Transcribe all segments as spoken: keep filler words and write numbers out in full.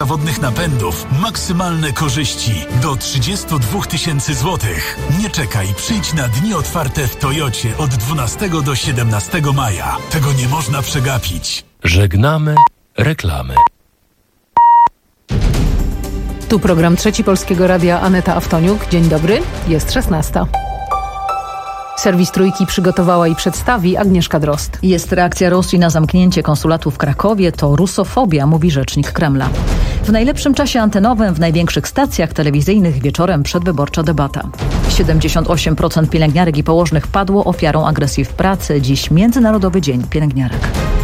niezawodnych napędów, maksymalne korzyści do trzydzieści dwa tysięcy złotych. Nie czekaj, przyjdź na dni otwarte w Toyocie od dwunastego do siedemnastego maja. Tego nie można przegapić. Żegnamy reklamy. Tu program Trzeci Polskiego Radia, Aneta Awtoniuk. Dzień dobry, jest szesnasta. Serwis Trójki przygotowała i przedstawi Agnieszka Drozd. Jest reakcja Rosji na zamknięcie konsulatu w Krakowie. To rusofobia, mówi rzecznik Kremla. W najlepszym czasie antenowym w największych stacjach telewizyjnych wieczorem przedwyborcza debata. siedemdziesiąt osiem procent pielęgniarek i położnych padło ofiarą agresji w pracy. Dziś Międzynarodowy Dzień Pielęgniarek.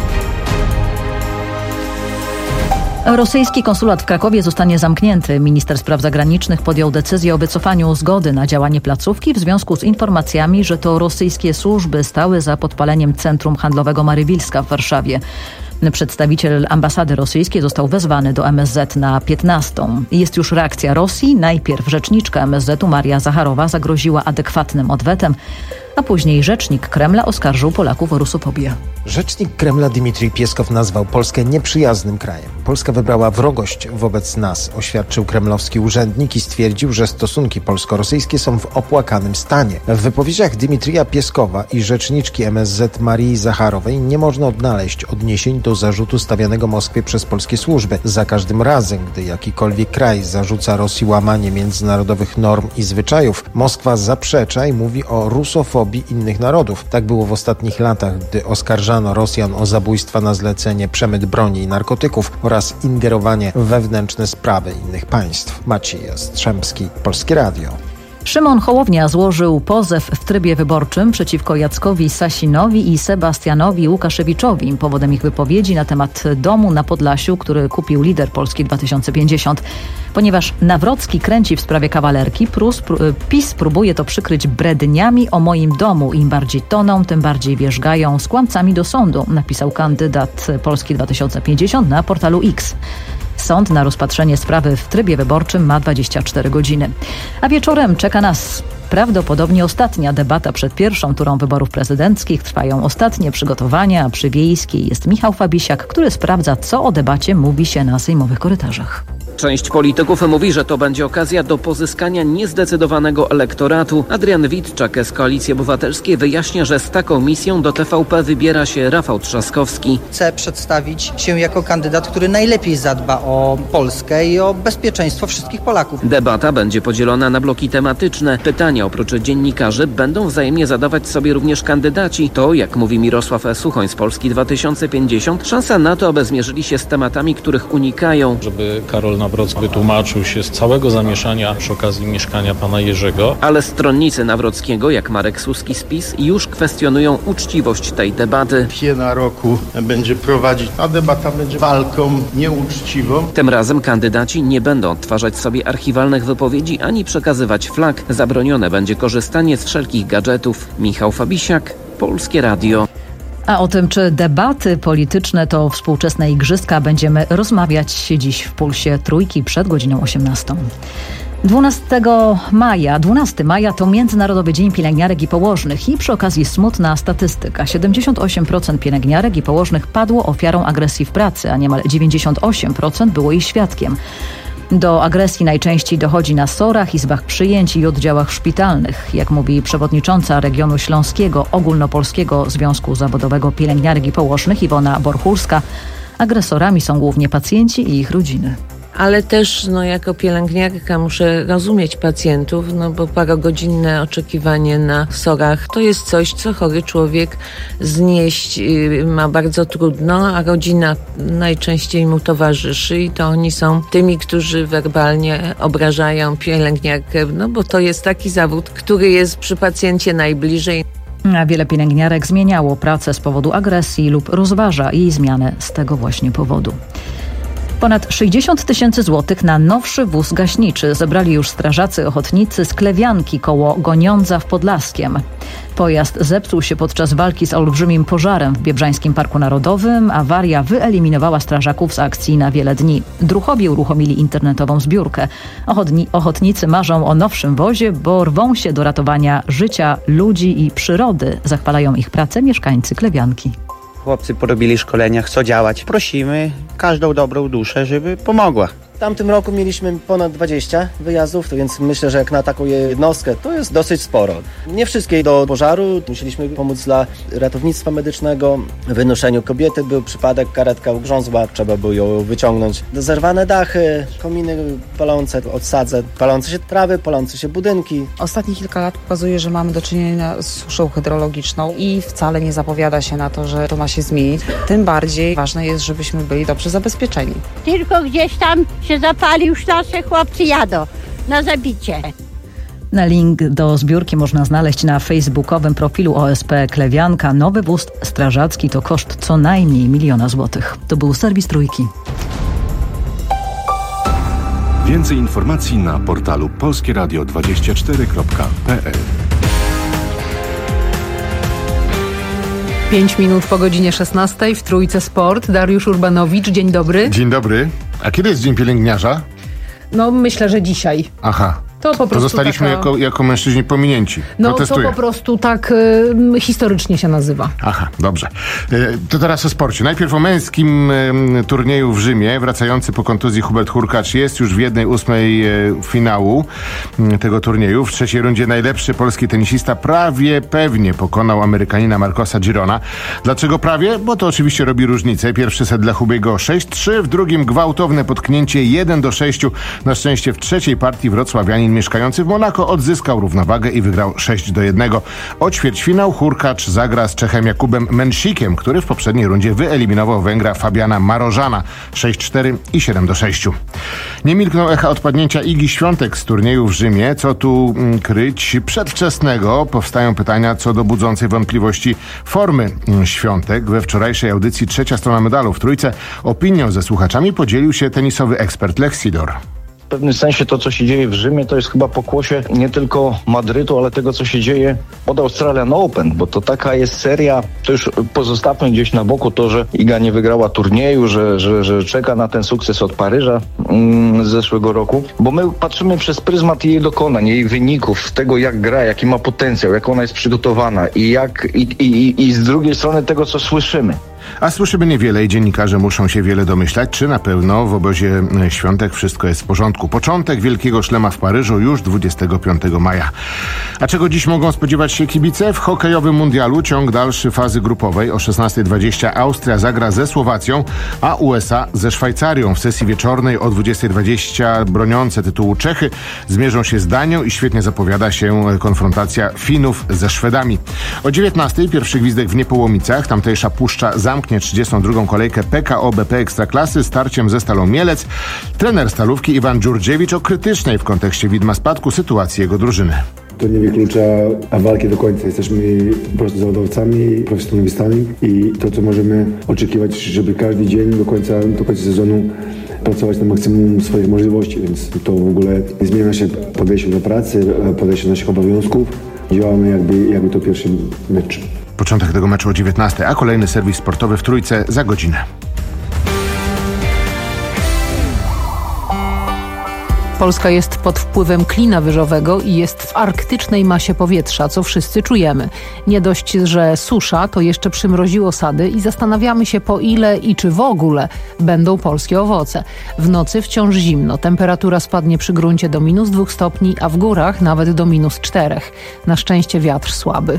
Rosyjski konsulat w Krakowie zostanie zamknięty. Minister spraw zagranicznych podjął decyzję o wycofaniu zgody na działanie placówki w związku z informacjami, że to rosyjskie służby stały za podpaleniem centrum handlowego Marywilska w Warszawie. Przedstawiciel ambasady rosyjskiej został wezwany do M S Z na piętnastą. Jest już reakcja Rosji. Najpierw rzeczniczka M S Z-u Maria Zacharowa zagroziła adekwatnym odwetem, a później rzecznik Kremla oskarżył Polaków o rusofobię. Rzecznik Kremla Dmitrij Pieskow nazwał Polskę nieprzyjaznym krajem. Polska wybrała wrogość wobec nas, oświadczył kremlowski urzędnik i stwierdził, że stosunki polsko-rosyjskie są w opłakanym stanie. W wypowiedziach Dmitrija Pieskowa i rzeczniczki M S Z Marii Zacharowej nie można odnaleźć odniesień do zarzutu stawianego Moskwie przez polskie służby. Za każdym razem, gdy jakikolwiek kraj zarzuca Rosji łamanie międzynarodowych norm i zwyczajów, Moskwa zaprzecza i mówi o rusofobii innych narodów. Tak było w ostatnich latach, gdy oskarżano Rosjan o zabójstwa na zlecenie, przemyt broni i narkotyków oraz ingerowanie w wewnętrzne sprawy innych państw. Maciej Jastrzębski, Polskie Radio. Szymon Hołownia złożył pozew w trybie wyborczym przeciwko Jackowi Sasinowi i Sebastianowi Łukaszewiczowi. Powodem ich wypowiedzi na temat domu na Podlasiu, który kupił lider Polski dwa tysiące pięćdziesiąt. Ponieważ Nawrocki kręci w sprawie kawalerki, PiS próbuje to przykryć bredniami o moim domu. Im bardziej toną, tym bardziej wierzgają z kłamcami do sądu, napisał kandydat Polski dwa tysiące pięćdziesiąt na portalu X. Sąd na rozpatrzenie sprawy w trybie wyborczym ma dwadzieścia cztery godziny. A wieczorem czeka nas prawdopodobnie ostatnia debata przed pierwszą turą wyborów prezydenckich. Trwają ostatnie przygotowania, a przy Wiejskiej jest Michał Fabisiak, który sprawdza, co o debacie mówi się na sejmowych korytarzach. Część polityków mówi, że to będzie okazja do pozyskania niezdecydowanego elektoratu. Adrian Witczak z Koalicji Obywatelskiej wyjaśnia, że z taką misją do T V P wybiera się Rafał Trzaskowski. Chcę przedstawić się jako kandydat, który najlepiej zadba o Polskę i o bezpieczeństwo wszystkich Polaków. Debata będzie podzielona na bloki tematyczne. Pytania oprócz dziennikarzy będą wzajemnie zadawać sobie również kandydaci. To, jak mówi Mirosław Suchoń z Polski dwa tysiące pięćdziesiąt, szansa na to, aby zmierzyli się z tematami, których unikają. Żeby Karol Nawrocki wytłumaczył się z całego zamieszania przy okazji mieszkania pana Jerzego. Ale stronnicy Nawrockiego, jak Marek Suski z PiS, już kwestionują uczciwość tej debaty. Pięć roku będzie prowadzić, a debata będzie walką nieuczciwą. Tym razem kandydaci nie będą odtwarzać sobie archiwalnych wypowiedzi ani przekazywać flag. Zabronione będzie korzystanie z wszelkich gadżetów. Michał Fabisiak, Polskie Radio. A o tym, czy debaty polityczne to współczesne igrzyska, będziemy rozmawiać dziś w Pulsie Trójki przed godziną osiemnastą. dwunastego maja, dwunastego maja to Międzynarodowy Dzień Pielęgniarek i Położnych i przy okazji smutna statystyka. siedemdziesiąt osiem procent pielęgniarek i położnych padło ofiarą agresji w pracy, a niemal dziewięćdziesiąt osiem procent było jej świadkiem. Do agresji najczęściej dochodzi na sorach, izbach przyjęć i oddziałach szpitalnych. Jak mówi przewodnicząca regionu śląskiego Ogólnopolskiego Związku Zawodowego Pielęgniarek i Położnych Iwona Borchulska, agresorami są głównie pacjenci i ich rodziny. Ale też no, jako pielęgniarka muszę rozumieć pacjentów, no bo parogodzinne oczekiwanie na sorach to jest coś, co chory człowiek znieść ma bardzo trudno, a rodzina najczęściej mu towarzyszy i to oni są tymi, którzy werbalnie obrażają pielęgniarkę, no bo to jest taki zawód, który jest przy pacjencie najbliżej. A wiele pielęgniarek zmieniało pracę z powodu agresji lub rozważa jej zmianę z tego właśnie powodu. Ponad sześćdziesiąt tysięcy złotych na nowszy wóz gaśniczy zebrali już strażacy ochotnicy z Klewianki koło Goniądza w Podlaskiem. Pojazd zepsuł się podczas walki z olbrzymim pożarem w Biebrzańskim Parku Narodowym. Awaria wyeliminowała strażaków z akcji na wiele dni. Druhowie uruchomili internetową zbiórkę. Ochotni- ochotnicy marzą o nowszym wozie, bo rwą się do ratowania życia, ludzi i przyrody. Zachwalają ich pracę mieszkańcy Klewianki. Chłopcy porobili szkolenia, chcą działać. Prosimy każdą dobrą duszę, żeby pomogła. W tamtym roku mieliśmy ponad dwadzieścia wyjazdów, więc myślę, że jak na taką jednostkę to jest dosyć sporo. Nie wszystkie do pożaru, musieliśmy pomóc dla ratownictwa medycznego. W wynoszeniu kobiety był przypadek, karetka ugrzązła, trzeba było ją wyciągnąć. Zerwane dachy, kominy palące, odsadze, palące się trawy, palące się budynki. Ostatnie kilka lat pokazuje, że mamy do czynienia z suszą hydrologiczną i wcale nie zapowiada się na to, że to ma się zmienić. Tym bardziej ważne jest, żebyśmy byli dobrze zabezpieczeni. Tylko gdzieś tam się zapali, już nasze chłopcy jadą na zabicie. Na link do zbiórki można znaleźć na facebookowym profilu O S P Klewianka. Nowy wóz strażacki to koszt co najmniej miliona złotych. To był serwis Trójki. Więcej informacji na portalu polskie radio dwadzieścia cztery kropka p l. Pięć minut po godzinie szesnastej w Trójce Sport. Dariusz Urbanowicz, dzień dobry. Dzień dobry. A kiedy jest Dzień Pielęgniarza? No myślę, że dzisiaj. Aha. To po prostu to zostaliśmy taka... jako, jako mężczyźni pominięci. No Protestuję. to po prostu tak y, historycznie się nazywa. Aha, dobrze. Y, to teraz o sporcie. Najpierw o męskim y, turnieju w Rzymie. Wracający po kontuzji Hubert Hurkacz jest już w jednej ósmej y, finału y, tego turnieju. W trzeciej rundzie najlepszy polski tenisista prawie pewnie pokonał Amerykanina Marcosa Girona. Dlaczego prawie? Bo to oczywiście robi różnicę. Pierwszy set dla Hubiego sześć trzy, w drugim gwałtowne potknięcie jeden do sześciu. Na szczęście w trzeciej partii wrocławianin mieszkający w Monako odzyskał równowagę i wygrał sześć do jednego. O ćwierćfinał Hurkacz zagra z Czechem Jakubem Mensikiem, który w poprzedniej rundzie wyeliminował Węgra Fabiana Marożana sześć cztery i siedem do sześciu. Nie milkną echa odpadnięcia Igi Świątek z turnieju w Rzymie. Co tu mm, kryć? Przedwczesnego powstają pytania co do budzącej wątpliwości formy mm, Świątek. We wczorajszej audycji Trzecia strona medalu w Trójce opinią ze słuchaczami podzielił się tenisowy ekspert Lech Sidor. W pewnym sensie to, co się dzieje w Rzymie, to jest chyba pokłosie nie tylko Madrytu, ale tego, co się dzieje od Australian Open, bo to taka jest seria, to już pozostawmy gdzieś na boku to, że Iga nie wygrała turnieju, że, że, że czeka na ten sukces od Paryża mm, z zeszłego roku, bo my patrzymy przez pryzmat jej dokonań, jej wyników, tego jak gra, jaki ma potencjał, jak ona jest przygotowana i jak i, i, i z drugiej strony tego, co słyszymy. A słyszymy niewiele i dziennikarze muszą się wiele domyślać, czy na pewno w obozie Świątek wszystko jest w porządku. Początek Wielkiego Szlema w Paryżu już dwudziestego piątego maja. A czego dziś mogą spodziewać się kibice? W hokejowym mundialu ciąg dalszy fazy grupowej. O szesnasta dwadzieścia Austria zagra ze Słowacją, a U S A ze Szwajcarią. W sesji wieczornej o dwudziesta dwadzieścia broniące tytułu Czechy zmierzą się z Danią i świetnie zapowiada się konfrontacja Finów ze Szwedami. O dziewiętnastej pierwszy gwizdek w Niepołomicach. Tamtejsza Puszcza zamknie trzydziestą drugą kolejkę P K O B P Ekstraklasy starciem ze Stalą Mielec. Trener Stalówki Iwan Dziurdziewicz o krytycznej w kontekście widma spadku sytuacji jego drużyny. To nie wyklucza walki do końca. Jesteśmy po prostu zawodowcami, profesjonalistami i to, co możemy oczekiwać, żeby każdy dzień do końca, do końca sezonu pracować na maksimum swoich możliwości, więc to w ogóle nie zmienia się podejście do pracy, podejście do naszych obowiązków. Działamy jakby, jakby to pierwszy mecz. Początek tego meczu o dziewiętnastej, a kolejny serwis sportowy w Trójce za godzinę. Polska jest pod wpływem klina wyżowego i jest w arktycznej masie powietrza, co wszyscy czujemy. Nie dość, że susza, to jeszcze przymroziło sady i zastanawiamy się, po ile i czy w ogóle będą polskie owoce. W nocy wciąż zimno, temperatura spadnie przy gruncie do minus dwóch stopni, a w górach nawet do minus czterech. Na szczęście wiatr słaby.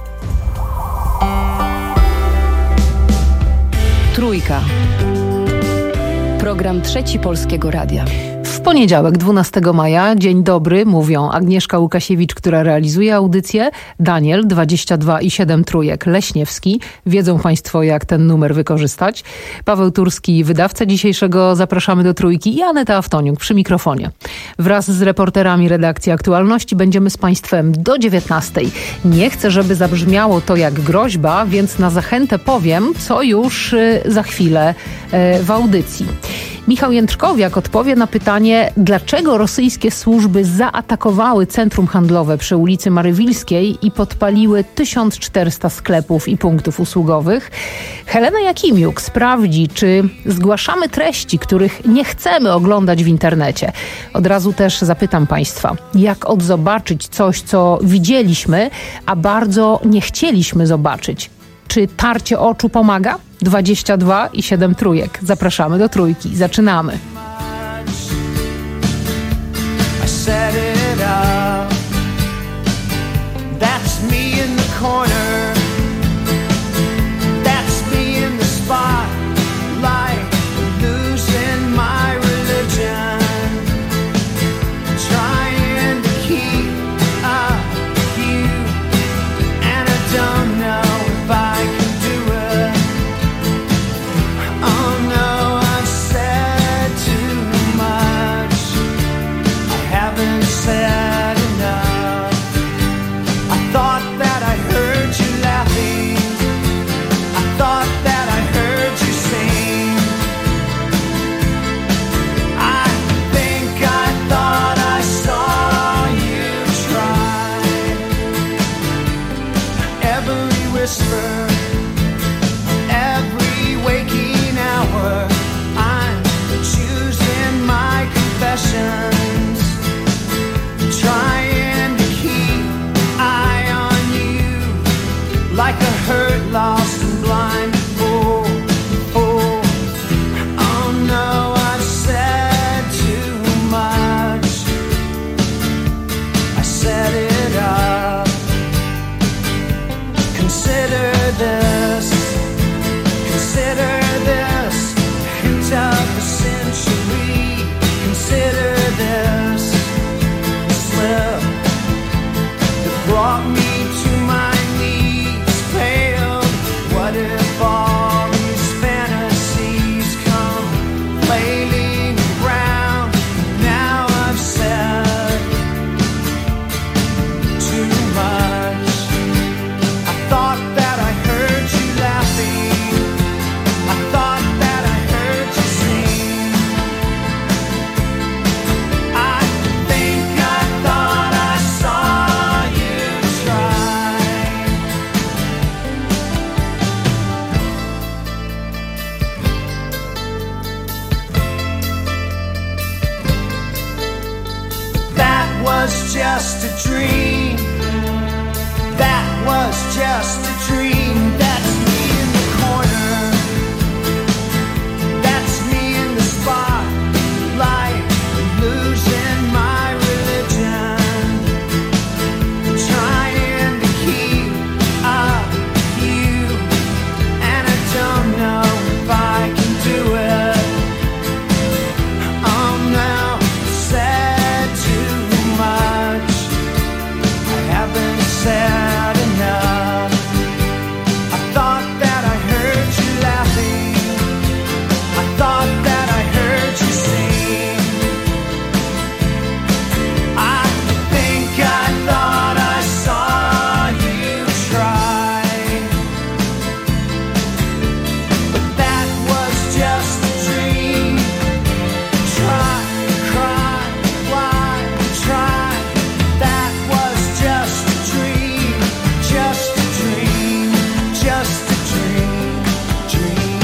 Trójka. Program Trzeci Polskiego Radia. W poniedziałek, dwunastego maja, dzień dobry, mówią Agnieszka Łukasiewicz, która realizuje audycję, Daniel, dwadzieścia dwa i siedem trójek, Leśniewski. Wiedzą Państwo, jak ten numer wykorzystać. Paweł Turski, wydawca dzisiejszego Zapraszamy do Trójki i Aneta Aftoniuk przy mikrofonie. Wraz z reporterami redakcji Aktualności będziemy z Państwem do dziewiętnastej. Nie chcę, żeby zabrzmiało to jak groźba, więc na zachętę powiem, co już za chwilę w audycji. Michał Jędrzkowiak odpowie na pytanie, dlaczego rosyjskie służby zaatakowały centrum handlowe przy ulicy Marywilskiej i podpaliły tysiąc czterysta sklepów i punktów usługowych. Helena Jakimiuk sprawdzi, czy zgłaszamy treści, których nie chcemy oglądać w internecie. Od razu też zapytam Państwa, jak odzobaczyć coś, co widzieliśmy, a bardzo nie chcieliśmy zobaczyć. Czy tarcie oczu pomaga? dwadzieścia dwa i siedem trójek. Zapraszamy do Trójki. Zaczynamy. was just a dream. That was just a dream. That's me in the corner. That's me in the spotlight, losing my religion, trying to keep up with you, and I don't know if I can do it. I'm now said too much. I haven't said enough. I thought that I heard you laughing. I thought that I heard you sing. I think I thought I saw you try, but that was just a dream. Try, cry, why try? That was just a dream, just a dream, just a dream, dream.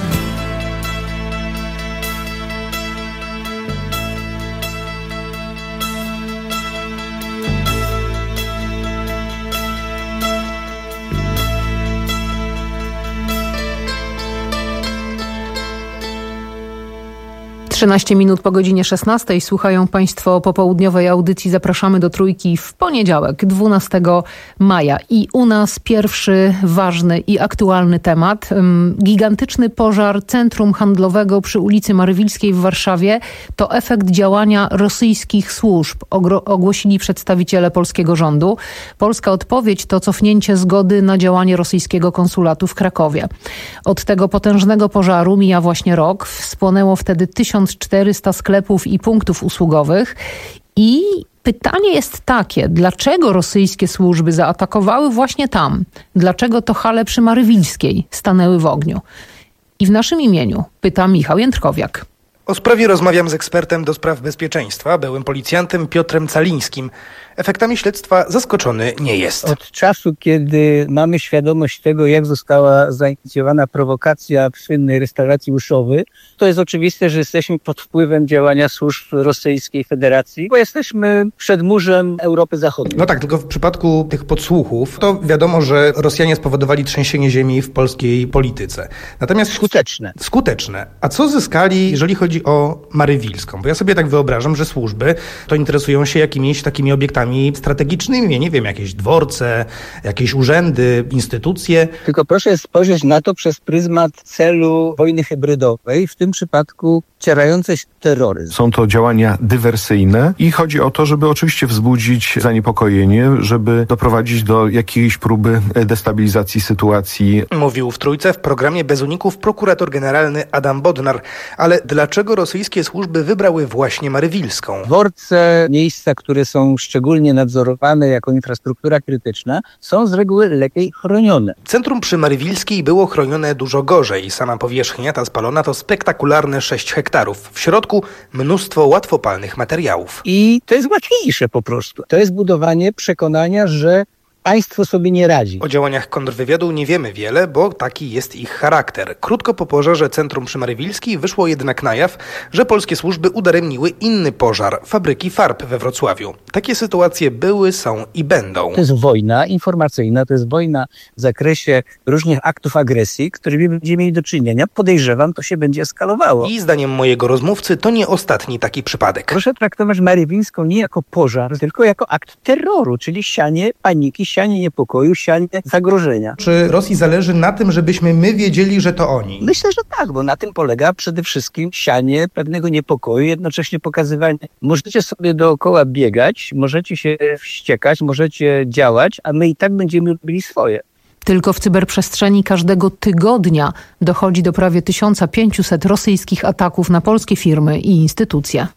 trzynaście minut po godzinie szesnastej. Słuchają Państwo popołudniowej audycji Zapraszamy do Trójki w poniedziałek, dwunastego maja. I u nas pierwszy ważny i aktualny temat. Gigantyczny pożar centrum handlowego przy ulicy Marywilskiej w Warszawie to efekt działania rosyjskich służb, ogro- ogłosili przedstawiciele polskiego rządu. Polska odpowiedź to cofnięcie zgody na działanie rosyjskiego konsulatu w Krakowie. Od tego potężnego pożaru mija właśnie rok. Spłonęło wtedy tysiąc czterysta sklepów i punktów usługowych. I pytanie jest takie, dlaczego rosyjskie służby zaatakowały właśnie tam? Dlaczego to hale przy Marywilskiej stanęły w ogniu? I w naszym imieniu pyta Michał Jędrkowiak. O sprawie rozmawiam z ekspertem do spraw bezpieczeństwa, byłym policjantem Piotrem Calińskim. Efektami śledztwa zaskoczony nie jest. Od czasu, kiedy mamy świadomość tego, jak została zainicjowana prowokacja w słynnej restauracji Uszowy, to jest oczywiste, że jesteśmy pod wpływem działania służb Rosyjskiej Federacji, bo jesteśmy przed murzem Europy Zachodniej. No tak, tylko w przypadku tych podsłuchów to wiadomo, że Rosjanie spowodowali trzęsienie ziemi w polskiej polityce. Natomiast skuteczne. Skuteczne. A co zyskali, jeżeli chodzi o Marywilską? Bo ja sobie tak wyobrażam, że służby to interesują się jakimiś takimi obiektami strategicznymi, nie wiem, jakieś dworce, jakieś urzędy, instytucje. Tylko proszę spojrzeć na to przez pryzmat celu wojny hybrydowej, w tym przypadku cierający się terroryzm. Są to działania dywersyjne i chodzi o to, żeby oczywiście wzbudzić zaniepokojenie, żeby doprowadzić do jakiejś próby destabilizacji sytuacji. Mówił w Trójce w programie Bez Uników prokurator generalny Adam Bodnar. Ale dlaczego rosyjskie służby wybrały właśnie Marywilską? Dworce, miejsca, które są szczególnie nadzorowane jako infrastruktura krytyczna, są z reguły lepiej chronione. Centrum przy Marywilskiej było chronione dużo gorzej. Sama powierzchnia ta spalona to spektakularne sześć hektarów. W środku mnóstwo łatwopalnych materiałów. I to jest łatwiejsze po prostu. To jest budowanie przekonania, że państwo sobie nie radzi. O działaniach kontrwywiadu nie wiemy wiele, bo taki jest ich charakter. Krótko po pożarze centrum przy Marywilskiej wyszło jednak na jaw, że polskie służby udaremniły inny pożar fabryki farb we Wrocławiu. Takie sytuacje były, są i będą. To jest wojna informacyjna, to jest wojna w zakresie różnych aktów agresji, którymi będziemy mieli do czynienia. Podejrzewam, to się będzie eskalowało. I zdaniem mojego rozmówcy to nie ostatni taki przypadek. Proszę traktować Marywilską nie jako pożar, tylko jako akt terroru, czyli sianie paniki, sianie niepokoju, sianie zagrożenia. Czy Rosji zależy na tym, żebyśmy my wiedzieli, że to oni? Myślę, że tak, bo na tym polega przede wszystkim sianie pewnego niepokoju, jednocześnie pokazywanie. Możecie sobie dookoła biegać, możecie się wściekać, możecie działać, a my i tak będziemy robili swoje. Tylko w cyberprzestrzeni każdego tygodnia dochodzi do prawie tysiąc pięćset rosyjskich ataków na polskie firmy i instytucje.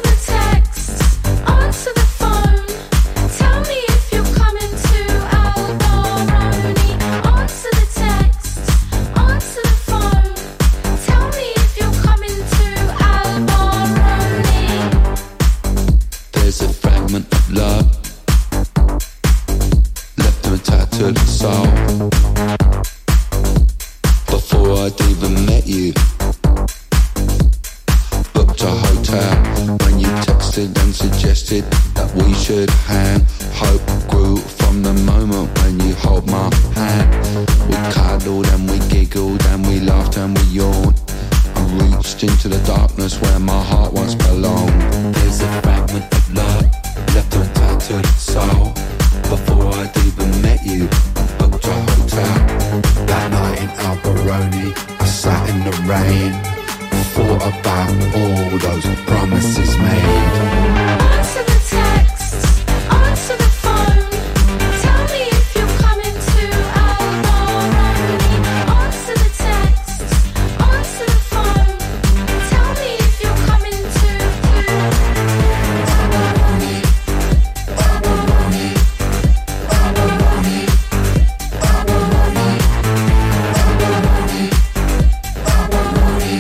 Answer the text, answer the phone. Tell me if you're coming to our to the soul. Before I'd even met you, booked a hotel when you texted and suggested that we should hang. Hope grew from the moment when you hold my hand. We cuddled and we giggled and we laughed and we yawned. I reached into the darkness where my heart once belonged. There's a fragment of love left untied to the soul. Before I'd even met you, I booked a hotel. That night in Alberoni, I sat in the rain, thought about all those promises made. Answer the texts, answer the phone. Tell me if you're coming to Alberoni. Answer the texts, answer the phone. Tell me if you're coming to Alberoni. Alberoni. Alberoni. Alberoni. Alberoni.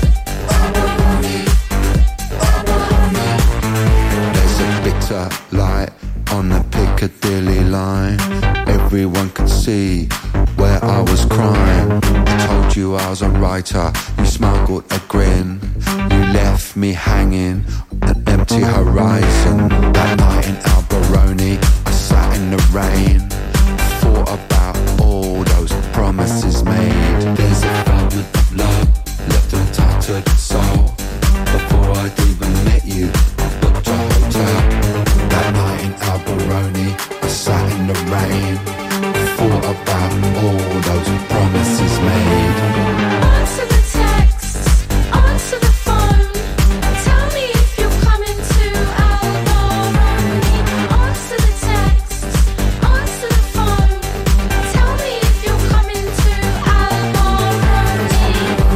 There's a bitter light on the Piccadilly line. Everyone could see where I was crying. I told you I was a writer, you smuggled a grin. You left me hanging on an empty horizon. That night in Alberoni, I sat in the rain, thought about all those promises made. There's a fragment of love left untied to the soul. Before I'd even met you, I booked a hotel. That night in Alberoni, I sat in the rain, thought about all those promises made. Answer the texts, answer the phone. Tell me if you're coming to Alberoni. Answer the texts, answer the phone. Tell me if you're coming to Alberoni.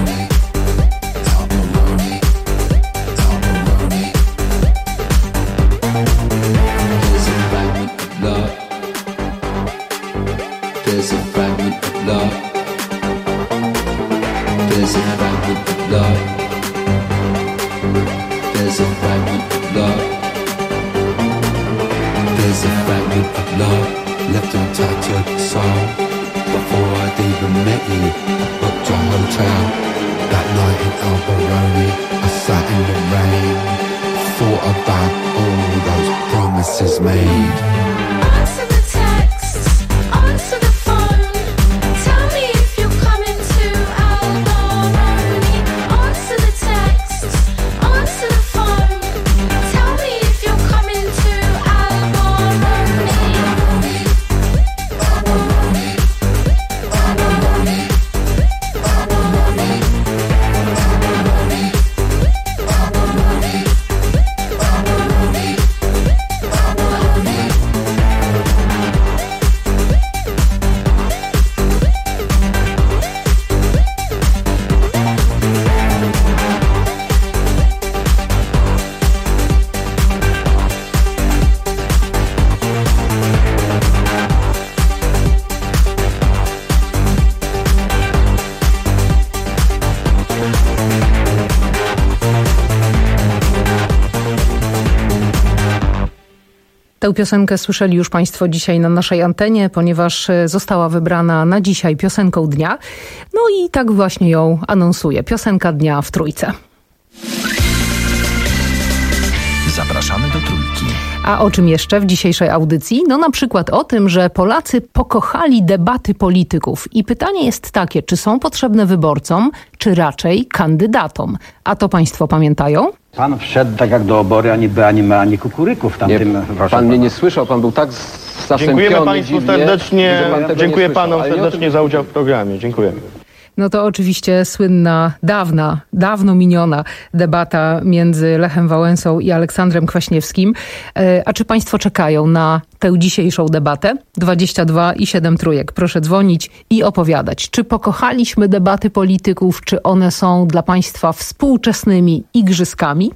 Alberoni. Alberoni. There's a fragment of love. There's a fragment of love. There's a fragment of love. There's a fragment of love. There's a fragment of love left untied to the soul. Before I'd even met you, I booked a hotel. That night in Alberoni, I sat in the rain, thought about all those promises made. Answer the texts, answer the phone. Tell me if you're coming to Alberoni. Answer the texts, answer the phone. Tell me if you're coming to Alberoni. Alberoni. Alberoni. Alberoni. Alberoni. Alberoni. Alberoni. Alberoni. Tę piosenkę słyszeli już Państwo dzisiaj na naszej antenie, ponieważ została wybrana na dzisiaj piosenką dnia. No i tak właśnie ją anonsuję. Piosenka dnia w Trójce. Zapraszamy do Trójki. A o czym jeszcze w dzisiejszej audycji? No na przykład o tym, że Polacy pokochali debaty polityków. I pytanie jest takie, czy są potrzebne wyborcom, czy raczej kandydatom? A to Państwo pamiętają? Pan wszedł tak jak do obory, ani by, ani ma, ani kukuryku w tamtym... Nie, pan mnie nie słyszał, pan był tak zasępiony. Dziękujemy Państwu dziwnie, serdecznie, pan dziękuję Panom Ale serdecznie tym... za udział w programie. Dziękuję. No to oczywiście słynna, dawna, dawno miniona debata między Lechem Wałęsą i Aleksandrem Kwaśniewskim. A czy Państwo czekają na tę dzisiejszą debatę? dwadzieścia dwa i siedem trójek. Proszę dzwonić i opowiadać. Czy pokochaliśmy debaty polityków, czy one są dla Państwa współczesnymi igrzyskami?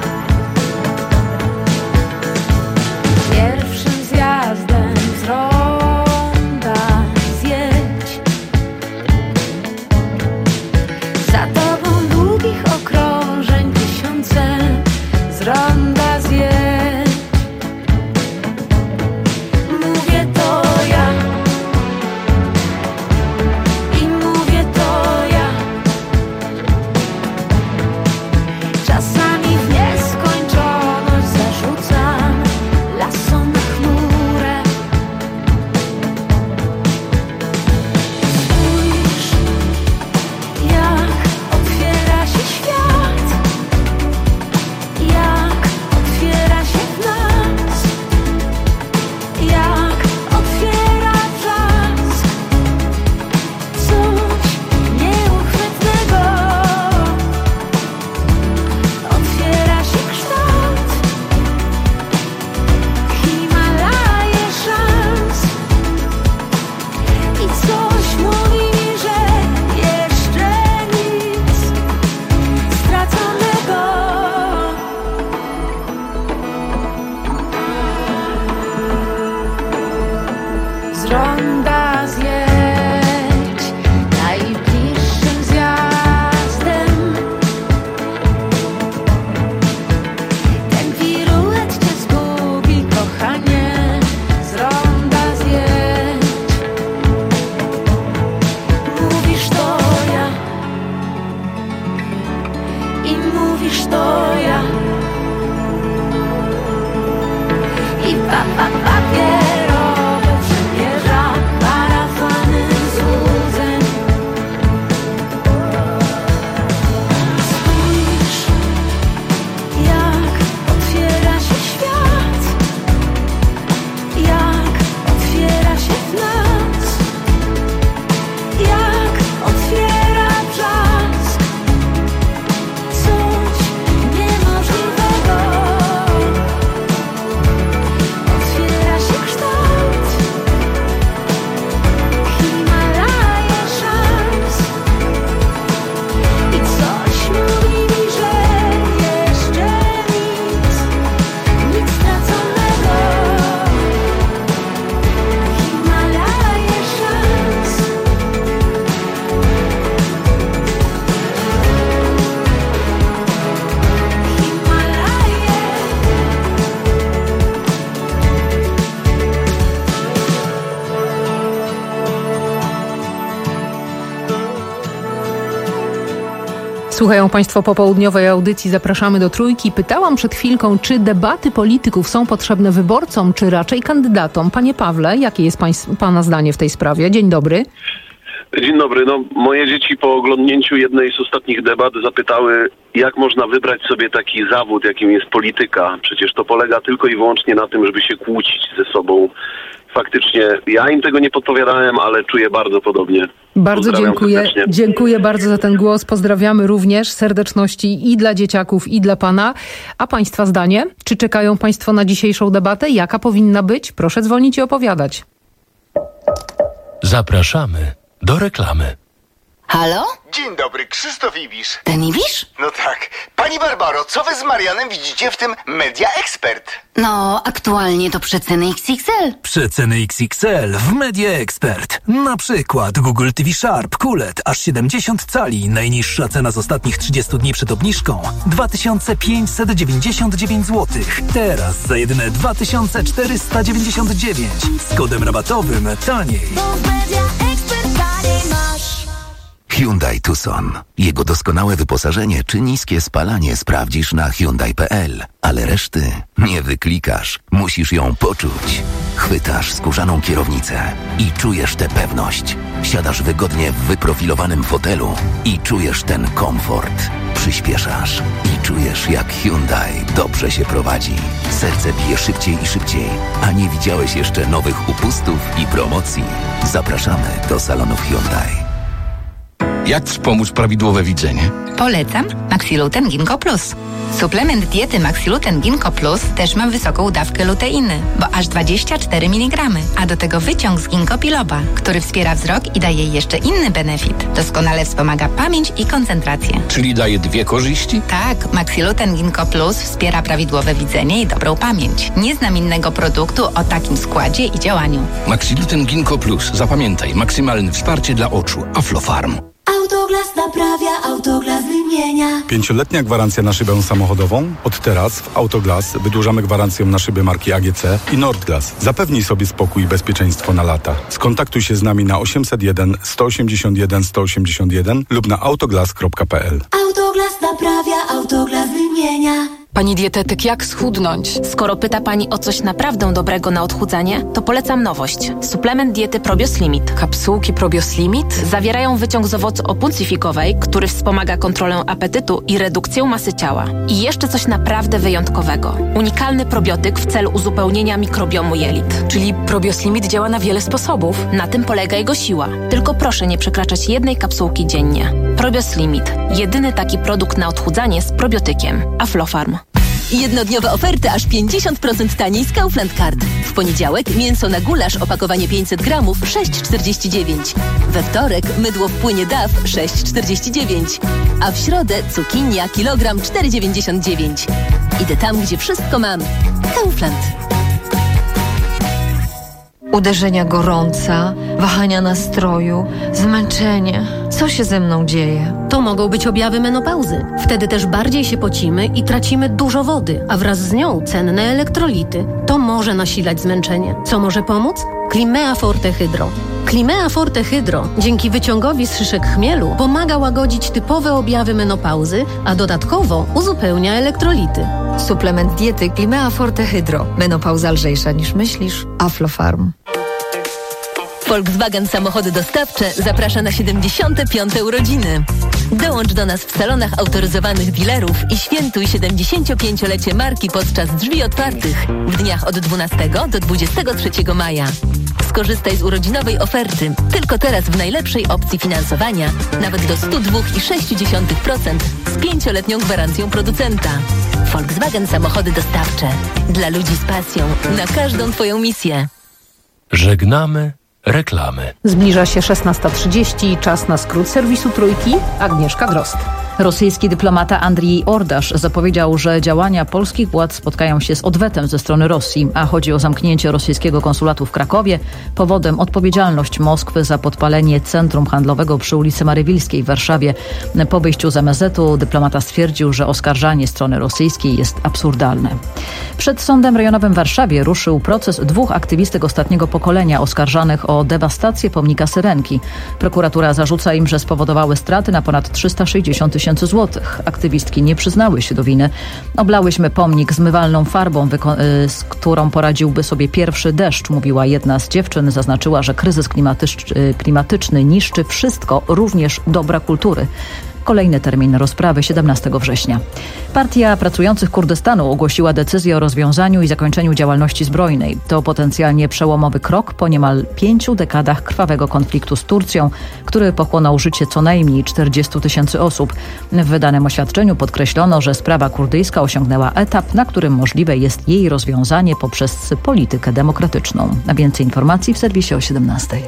Pierwszym zjazdem wzrok żąda zjeść najbliższym zjazdem. Ten piruet cię zgubi, kochanie, z ronda zjeść. Mówisz to ja i mówisz to ja i pa, pa, papierowe przymierza parafany złudzeń. Spójrz, jak otwiera się świat, jak otwiera się w nas, jak otwiera brzask coś niemożliwego. Otwiera się kształt, Himalaje szans i coś mówi mi, że jeszcze nic, nic straconego. Himalaje szans. Słuchają Państwo popołudniowej audycji Zapraszamy do Trójki. Pytałam przed chwilką, czy debaty polityków są potrzebne wyborcom, czy raczej kandydatom. Panie Pawle, jakie jest pańs- Pana zdanie w tej sprawie? Dzień dobry. Dzień dobry. No, moje dzieci po oglądnięciu jednej z ostatnich debat zapytały, jak można wybrać sobie taki zawód, jakim jest polityka. Przecież to polega tylko i wyłącznie na tym, żeby się kłócić ze sobą. Faktycznie ja im tego nie podpowiadałem, ale czuję bardzo podobnie. Bardzo Pozdrawiam dziękuję. serdecznie. Dziękuję bardzo za ten głos. Pozdrawiamy również serdeczności i dla dzieciaków, i dla Pana. A Państwa zdanie? Czy czekają Państwo na dzisiejszą debatę? Jaka powinna być? Proszę dzwonić i opowiadać. Zapraszamy do reklamy. Halo? Dzień dobry, Krzysztof Ibisz. Ten Ibisz? No tak. Pani Barbaro, co wy z Marianem widzicie w tym Media Expert? No, aktualnie to przeceny X X L. Przeceny X X L w Media Expert. Na przykład Google T V Sharp Q L E D aż siedemdziesiąt cali. Najniższa cena z ostatnich trzydziestu dni przed obniżką dwa tysiące pięćset dziewięćdziesiąt dziewięć złotych. Teraz za jedyne dwa tysiące czterysta dziewięćdziesiąt dziewięć. Z kodem rabatowym taniej. Hyundai Tucson. Jego doskonałe wyposażenie czy niskie spalanie sprawdzisz na hyundai kropka p l. Ale reszty nie wyklikasz. Musisz ją poczuć. Chwytasz skórzaną kierownicę i czujesz tę pewność. Siadasz wygodnie w wyprofilowanym fotelu i czujesz ten komfort. Przyspieszasz i czujesz, jak Hyundai dobrze się prowadzi. Serce bije szybciej i szybciej, a nie widziałeś jeszcze nowych upustów i promocji. Zapraszamy do salonów Hyundai. Jak wspomóc prawidłowe widzenie? Polecam Maxiluten Ginkgo Plus. Suplement diety Maxiluten Ginkgo Plus też ma wysoką dawkę luteiny, bo aż dwadzieścia cztery miligramy, a do tego wyciąg z ginkgo biloba, który wspiera wzrok i daje jeszcze inny benefit. Doskonale wspomaga pamięć i koncentrację. Czyli daje dwie korzyści? Tak, Maxiluten Ginkgo Plus wspiera prawidłowe widzenie i dobrą pamięć. Nie znam innego produktu o takim składzie i działaniu. Maxiluten Ginkgo Plus. Zapamiętaj, maksymalne wsparcie dla oczu. Aflofarm. Autoglas naprawia, Autoglas wymienia. Pięcioletnia gwarancja na szybę samochodową? Od teraz w Autoglas wydłużamy gwarancję na szyby marki A G C i Nordglas. Zapewnij sobie spokój i bezpieczeństwo na lata. Skontaktuj się z nami na osiemset jeden sto osiemdziesiąt jeden sto osiemdziesiąt jeden lub na autoglas kropka p l. Autoglas naprawia, Autoglas wymienia. Pani dietetyk, jak schudnąć? Skoro pyta Pani o coś naprawdę dobrego na odchudzanie, to polecam nowość. Suplement diety Probios Limit. Kapsułki Probios Limit zawierają wyciąg z owocu opuncyfikowej, który wspomaga kontrolę apetytu i redukcję masy ciała. I jeszcze coś naprawdę wyjątkowego. Unikalny probiotyk w celu uzupełnienia mikrobiomu jelit. Czyli Probios Limit działa na wiele sposobów. Na tym polega jego siła. Tylko proszę nie przekraczać jednej kapsułki dziennie. Probios Limit. Jedyny taki produkt na odchudzanie z probiotykiem. Aflofarm. Jednodniowe oferty aż pięćdziesiąt procent taniej z Kaufland Card. W poniedziałek mięso na gulasz opakowanie pięćset gramów sześć czterdzieści dziewięć. We wtorek mydło w płynie D A F sześć czterdzieści dziewięć. A w środę cukinia kilogram cztery dziewięćdziesiąt dziewięć. Idę tam, gdzie wszystko mam. Kaufland. Uderzenia gorąca, wahania nastroju, zmęczenie. Co się ze mną dzieje? To mogą być objawy menopauzy. Wtedy też bardziej się pocimy i tracimy dużo wody, a wraz z nią cenne elektrolity. To może nasilać zmęczenie. Co może pomóc? Climea Forte Hydro. Climea Forte Hydro dzięki wyciągowi z szyszek chmielu pomaga łagodzić typowe objawy menopauzy, a dodatkowo uzupełnia elektrolity. Suplement diety Climea Forte Hydro. Menopauza lżejsza niż myślisz. Aflofarm. Volkswagen Samochody Dostawcze zaprasza na siedemdziesiąte piąte urodziny. Dołącz do nas w salonach autoryzowanych dealerów i świętuj siedemdziesięciopięciolecie marki podczas drzwi otwartych w dniach od dwunastego do dwudziestego trzeciego maja. Skorzystaj z urodzinowej oferty tylko teraz w najlepszej opcji finansowania, nawet do sto dwa przecinek sześć procent z pięcioletnią gwarancją producenta. Volkswagen Samochody Dostawcze. Dla ludzi z pasją na każdą Twoją misję. Żegnamy reklamy. Zbliża się szesnasta trzydzieści, czas na skrót serwisu Trójki. Agnieszka Drozd. Rosyjski dyplomata Andrzej Ordasz zapowiedział, że działania polskich władz spotkają się z odwetem ze strony Rosji, a chodzi o zamknięcie rosyjskiego konsulatu w Krakowie. Powodem odpowiedzialność Moskwy za podpalenie centrum handlowego przy ulicy Marywilskiej w Warszawie. Po wyjściu z M S Z u dyplomata stwierdził, że oskarżanie strony rosyjskiej jest absurdalne. Przed Sądem Rejonowym w Warszawie ruszył proces dwóch aktywistek ostatniego pokolenia oskarżanych o dewastację pomnika Syrenki. Prokuratura zarzuca im, że spowodowały straty na ponad trzysta sześćdziesiąt tysięcy złotych. Aktywistki nie przyznały się do winy. Oblałyśmy pomnik zmywalną farbą, z którą poradziłby sobie pierwszy deszcz, mówiła jedna z dziewczyn. Zaznaczyła, że kryzys klimatycz- klimatyczny niszczy wszystko, również dobra kultury. Kolejny termin rozprawy siedemnastego września. Partia Pracujących Kurdystanu ogłosiła decyzję o rozwiązaniu i zakończeniu działalności zbrojnej. To potencjalnie przełomowy krok po niemal pięciu dekadach krwawego konfliktu z Turcją, który pochłonął życie co najmniej czterdziestu tysięcy osób. W wydanym oświadczeniu podkreślono, że sprawa kurdyjska osiągnęła etap, na którym możliwe jest jej rozwiązanie poprzez politykę demokratyczną. A więcej informacji w serwisie o siedemnastej.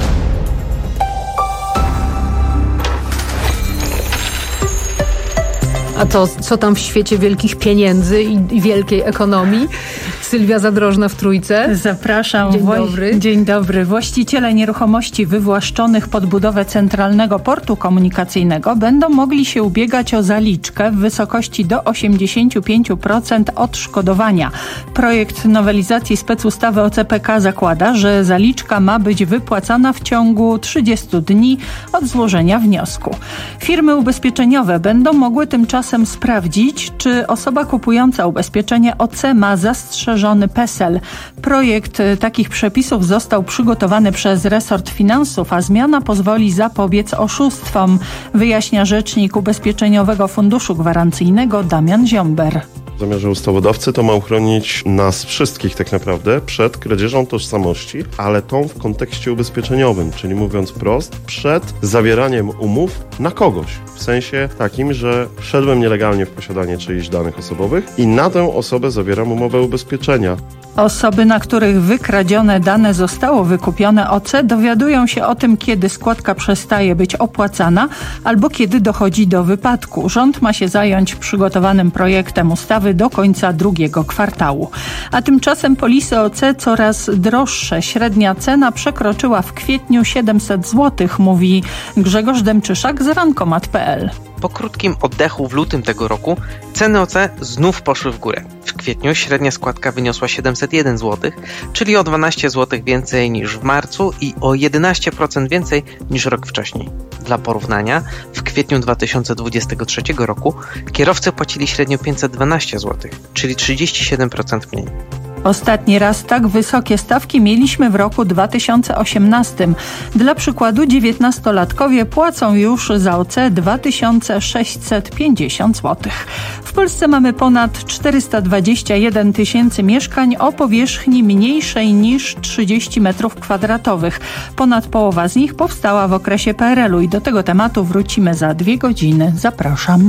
A to co tam w świecie wielkich pieniędzy i, i wielkiej ekonomii? Sylwia Zadrożna w Trójce. Zapraszam. Dzień Wło- dobry. Dzień dobry. Właściciele nieruchomości wywłaszczonych pod budowę Centralnego Portu Komunikacyjnego będą mogli się ubiegać o zaliczkę w wysokości do osiemdziesiąt pięć procent odszkodowania. Projekt nowelizacji specustawy o C P K zakłada, że zaliczka ma być wypłacana w ciągu trzydziestu dni od złożenia wniosku. Firmy ubezpieczeniowe będą mogły tymczasem sprawdzić, czy osoba kupująca ubezpieczenie O C ma zastrzeżony PESEL. Projekt takich przepisów został przygotowany przez resort finansów, a zmiana pozwoli zapobiec oszustwom, wyjaśnia rzecznik Ubezpieczeniowego Funduszu Gwarancyjnego Damian Ziomber. W zamierze ustawodawcy to ma uchronić nas wszystkich tak naprawdę przed kradzieżą tożsamości, ale tą w kontekście ubezpieczeniowym, czyli mówiąc wprost, przed zawieraniem umów na kogoś. W sensie takim, że wszedłem nielegalnie w posiadanie czyichś danych osobowych i na tę osobę zawieram umowę ubezpieczenia. Osoby, na których wykradzione dane zostało wykupione O C, dowiadują się o tym, kiedy składka przestaje być opłacana albo kiedy dochodzi do wypadku. Rząd ma się zająć przygotowanym projektem ustawy do końca drugiego kwartału. A tymczasem polisy O C coraz droższe. Średnia cena przekroczyła w kwietniu siedemset złotych, mówi Grzegorz Demczyszak z rankomat kropka p l. Po krótkim oddechu w lutym tego roku ceny O C znów poszły w górę. W kwietniu średnia składka wyniosła siedemset jeden złotych, czyli o dwanaście złotych więcej niż w marcu i o jedenaście procent więcej niż rok wcześniej. Dla porównania, w kwietniu dwa tysiące dwudziestego trzeciego roku kierowcy płacili średnio pięćset dwanaście złotych, czyli trzydzieści siedem procent mniej. Ostatni raz tak wysokie stawki mieliśmy w roku dwa tysiące osiemnastym. Dla przykładu dziewiętnastolatkowie płacą już za O C dwa tysiące sześćset pięćdziesiąt złotych. W Polsce mamy ponad czterysta dwadzieścia jeden tysięcy mieszkań o powierzchni mniejszej niż trzydzieści metrów kwadratowych. Ponad połowa z nich powstała w okresie P R L u i do tego tematu wrócimy za dwie godziny. Zapraszam.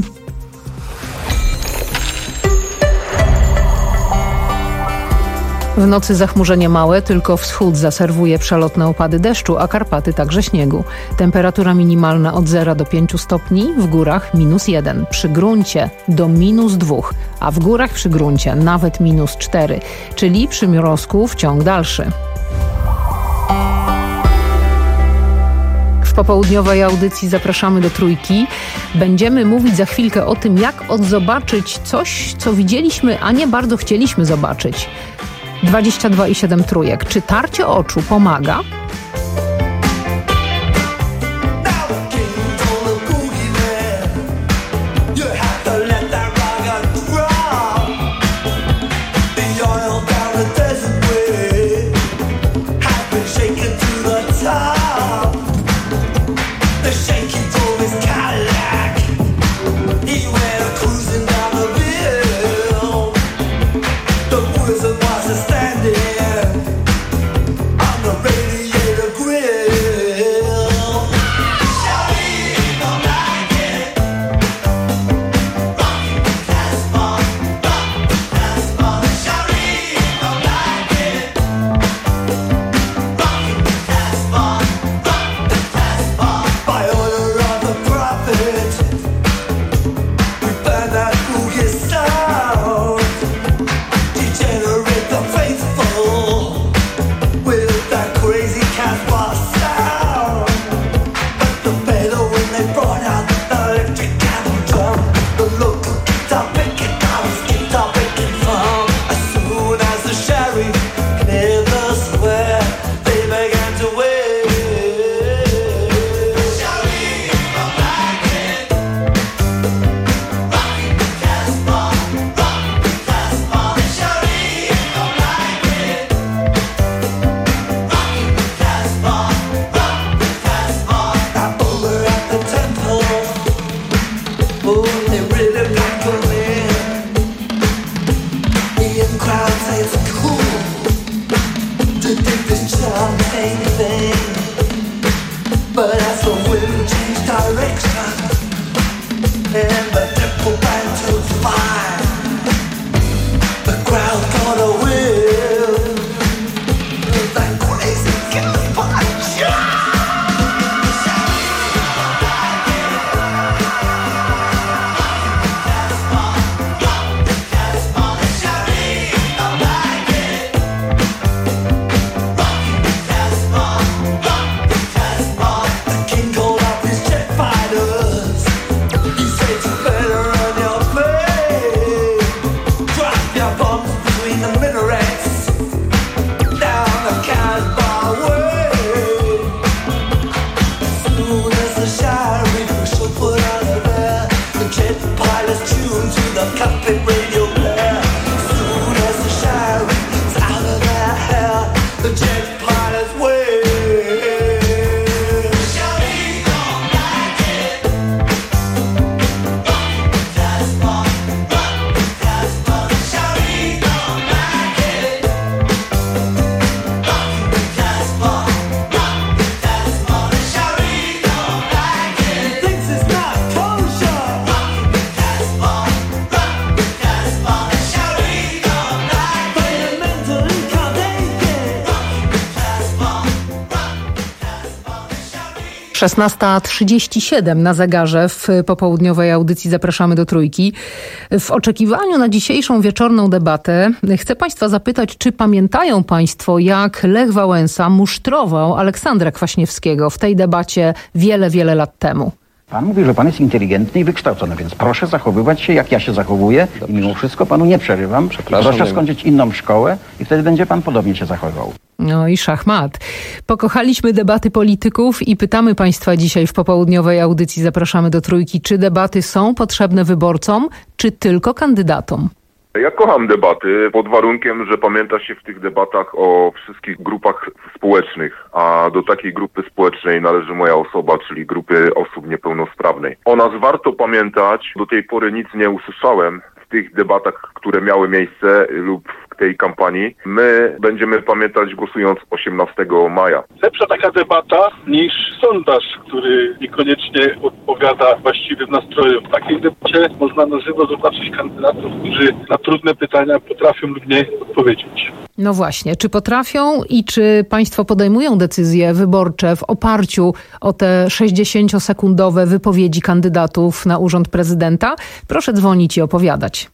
W nocy zachmurzenie małe, tylko wschód zaserwuje przelotne opady deszczu, a Karpaty także śniegu. Temperatura minimalna od zera do pięciu stopni, w górach minus jeden, przy gruncie do minus dwóch, a w górach przy gruncie nawet minus cztery, czyli przymrozków ciąg dalszy. popołudniowej audycji Zapraszamy do Trójki. Będziemy mówić za chwilkę o tym, jak odzobaczyć coś, co widzieliśmy, a nie bardzo chcieliśmy zobaczyć. dwadzieścia dwa i siedem trójek. Czy tarcie oczu pomaga? szesnasta trzydzieści siedem na zegarze w popołudniowej audycji Zapraszamy do Trójki. W oczekiwaniu na dzisiejszą wieczorną debatę chcę Państwa zapytać, czy pamiętają Państwo, jak Lech Wałęsa musztrował Aleksandra Kwaśniewskiego w tej debacie wiele, wiele lat temu? Pan mówi, że pan jest inteligentny i wykształcony, więc proszę zachowywać się, jak ja się zachowuję. I mimo wszystko panu nie przerywam. Proszę skończyć inną szkołę i wtedy będzie pan podobnie się zachowywał. No i szachmat. Pokochaliśmy debaty polityków i pytamy Państwa dzisiaj w popołudniowej audycji Zapraszamy do Trójki, czy debaty są potrzebne wyborcom, czy tylko kandydatom? Ja kocham debaty pod warunkiem, że pamięta się w tych debatach o wszystkich grupach społecznych, a do takiej grupy społecznej należy moja osoba, czyli grupy osób niepełnosprawnej. O nas warto pamiętać, do tej pory nic nie usłyszałem w tych debatach, które miały miejsce lub w tej kampanii. My będziemy pamiętać głosując osiemnastego maja. Lepsza taka debata niż sondaż, który niekoniecznie odpowiada właściwym nastrojom. W takiej debacie można na żywo zobaczyć kandydatów, którzy na trudne pytania potrafią lub nie odpowiedzieć. No właśnie, czy potrafią i czy państwo podejmują decyzje wyborcze w oparciu o te sześćdziesięciosekundowe wypowiedzi kandydatów na urząd prezydenta? Proszę dzwonić i opowiadać.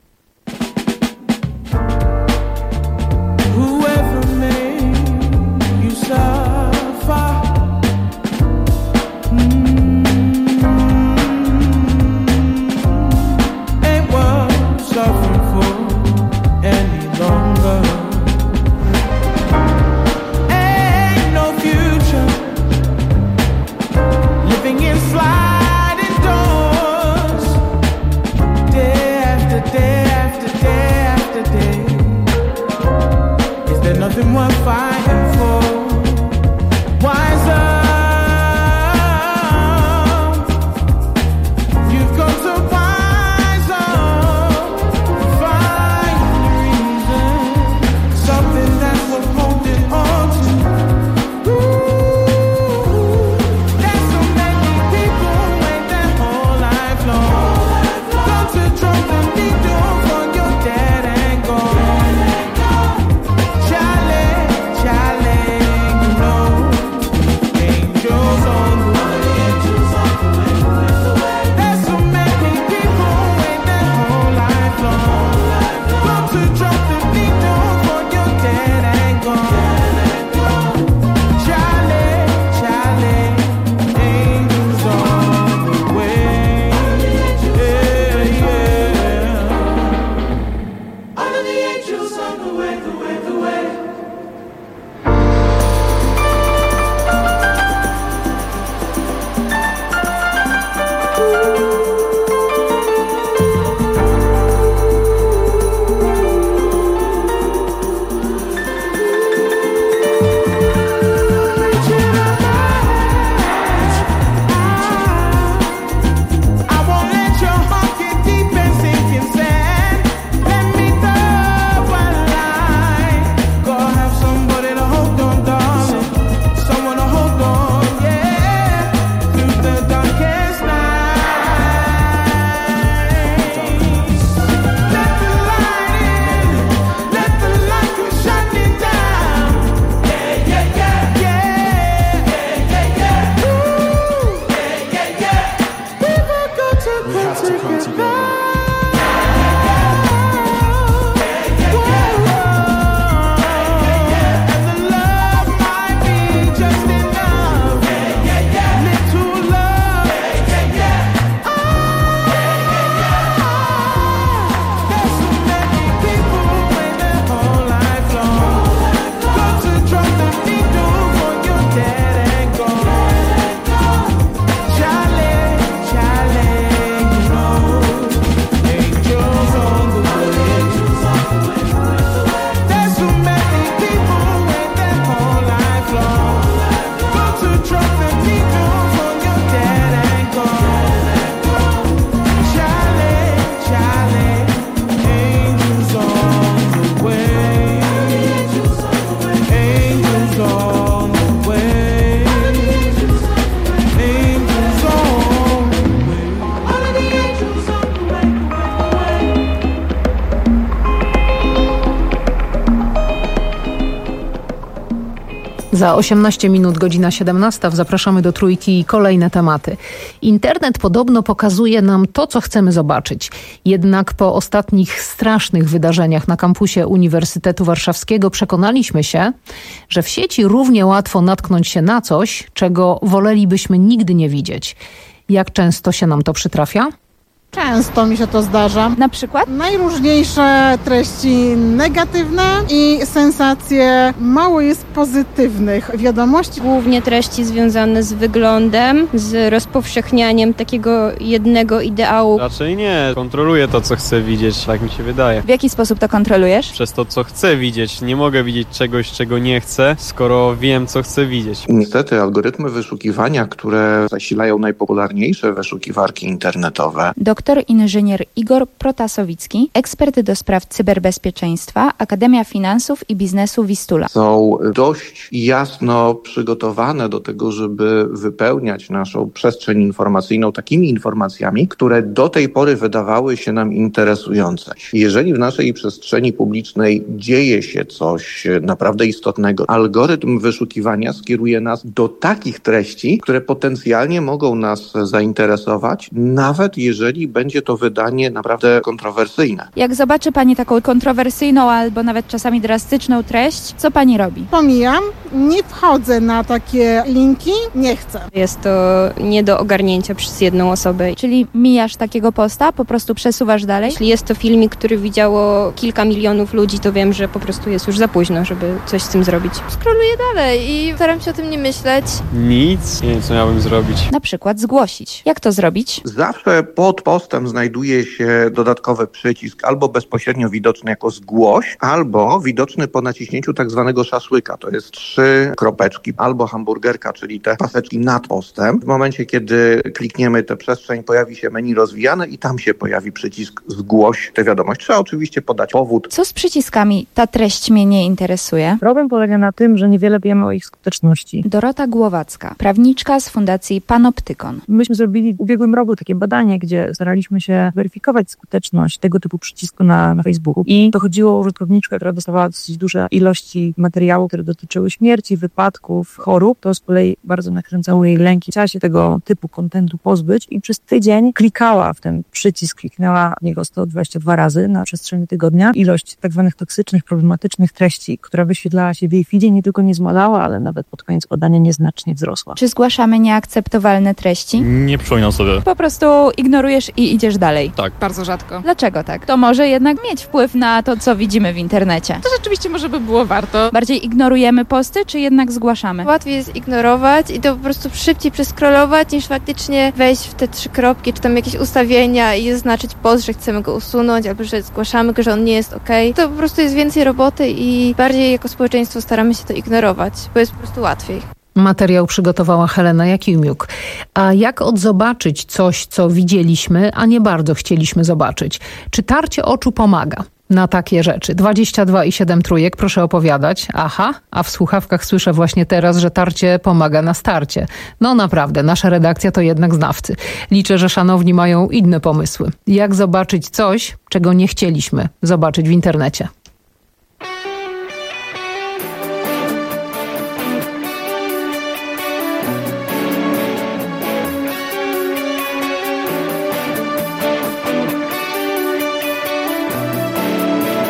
Za osiemnaście minut, godzina siedemnasta, zapraszamy do Trójki i kolejne tematy. Internet podobno pokazuje nam to, co chcemy zobaczyć. Jednak po ostatnich strasznych wydarzeniach na kampusie Uniwersytetu Warszawskiego przekonaliśmy się, że w sieci równie łatwo natknąć się na coś, czego wolelibyśmy nigdy nie widzieć. Jak często się nam to przytrafia? Często mi się to zdarza. Na przykład? Najróżniejsze treści negatywne i sensacje. Mało jest pozytywnych wiadomości. Głównie treści związane z wyglądem, z rozpowszechnianiem takiego jednego ideału. Raczej nie. Kontroluję to, co chcę widzieć, tak mi się wydaje. W jaki sposób to kontrolujesz? Przez to, co chcę widzieć. Nie mogę widzieć czegoś, czego nie chcę, skoro wiem, co chcę widzieć. Niestety algorytmy wyszukiwania, które zasilają najpopularniejsze wyszukiwarki internetowe, Doktor inżynier Igor Protasowicki, ekspert do spraw cyberbezpieczeństwa, Akademia Finansów i Biznesu Wistula. są dość jasno przygotowane do tego, żeby wypełniać naszą przestrzeń informacyjną takimi informacjami, które do tej pory wydawały się nam interesujące. Jeżeli w naszej przestrzeni publicznej dzieje się coś naprawdę istotnego, algorytm wyszukiwania skieruje nas do takich treści, które potencjalnie mogą nas zainteresować, nawet jeżeli będzie to wydanie naprawdę kontrowersyjne. Jak zobaczy Pani taką kontrowersyjną albo nawet czasami drastyczną treść, co Pani robi? Pomijam, nie wchodzę na takie linki, nie chcę. Jest to nie do ogarnięcia przez jedną osobę. Czyli mijasz takiego posta, po prostu przesuwasz dalej? Jeśli jest to filmik, który widziało kilka milionów ludzi, to wiem, że po prostu jest już za późno, żeby coś z tym zrobić. Skroluję dalej i staram się o tym nie myśleć. Nic? Nie wiem, co miałbym zrobić. Na przykład zgłosić. Jak to zrobić? Zawsze pod postem znajduje się dodatkowy przycisk, albo bezpośrednio widoczny jako zgłoś, albo widoczny po naciśnięciu tak zwanego szaszłyka. To jest trzy kropeczki, albo hamburgerka, czyli te paseczki nad postem. W momencie, kiedy klikniemy tę przestrzeń, pojawi się menu rozwijane i tam się pojawi przycisk zgłoś tę wiadomość. Trzeba oczywiście podać powód. Co z przyciskami? Ta treść mnie nie interesuje. Problem polega na tym, że niewiele wiemy o ich skuteczności. Dorota Głowacka, prawniczka z Fundacji Panoptykon. Myśmy zrobili w ubiegłym roku takie badanie, gdzie staraliśmy się weryfikować skuteczność tego typu przycisku na, na Facebooku i dochodziło o użytkowniczkę, która dostawała dosyć duże ilości materiałów, które dotyczyły śmierci, wypadków, chorób. To z kolei bardzo nakręcało jej lęki. Chciała się tego typu kontentu pozbyć i przez tydzień klikała w ten przycisk, kliknęła w niego sto dwadzieścia dwa razy na przestrzeni tygodnia. Ilość tak zwanych toksycznych, problematycznych treści, która wyświetlała się w jej feedzie, nie tylko nie zmalała, ale nawet pod koniec badania nieznacznie wzrosła. Czy zgłaszamy nieakceptowalne treści? Nie przypominam sobie. Po prostu ignorujesz i idziesz dalej. Tak. Bardzo rzadko. Dlaczego tak? To może jednak mieć wpływ na to, co widzimy w internecie. To rzeczywiście może by było warto. Bardziej ignorujemy posty, czy jednak zgłaszamy? Łatwiej jest ignorować i to po prostu szybciej przeskrolować, niż faktycznie wejść w te trzy kropki, czy tam jakieś ustawienia i zaznaczyć post, że chcemy go usunąć, albo że zgłaszamy go, że on nie jest okej. To po prostu jest więcej roboty i bardziej jako społeczeństwo staramy się to ignorować, bo jest po prostu łatwiej. Materiał przygotowała Helena Jakimiuk. A jak odzobaczyć coś, co widzieliśmy, a nie bardzo chcieliśmy zobaczyć? Czy tarcie oczu pomaga na takie rzeczy? dwadzieścia dwa i siedem trójek, proszę opowiadać. Aha, a w słuchawkach słyszę właśnie teraz, że tarcie pomaga na starcie. No naprawdę, nasza redakcja to jednak znawcy. Liczę, że szanowni mają inne pomysły. Jak zobaczyć coś, czego nie chcieliśmy zobaczyć w internecie?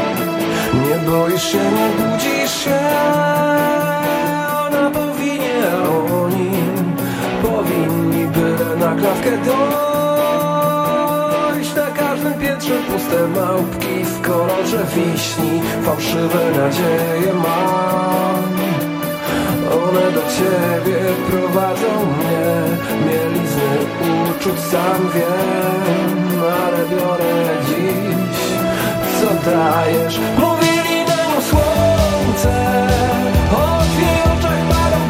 Nie boisz się, nie budzisz się, ona powinie Na każdym piętrze puste małpki w kolorze wiśni, fałszywe nadzieje mam. One do ciebie prowadzą mnie, mielizny uczuć sam wiem, ale biorę dziś, co dajesz. Mówili nam słońce, o twych oczach parą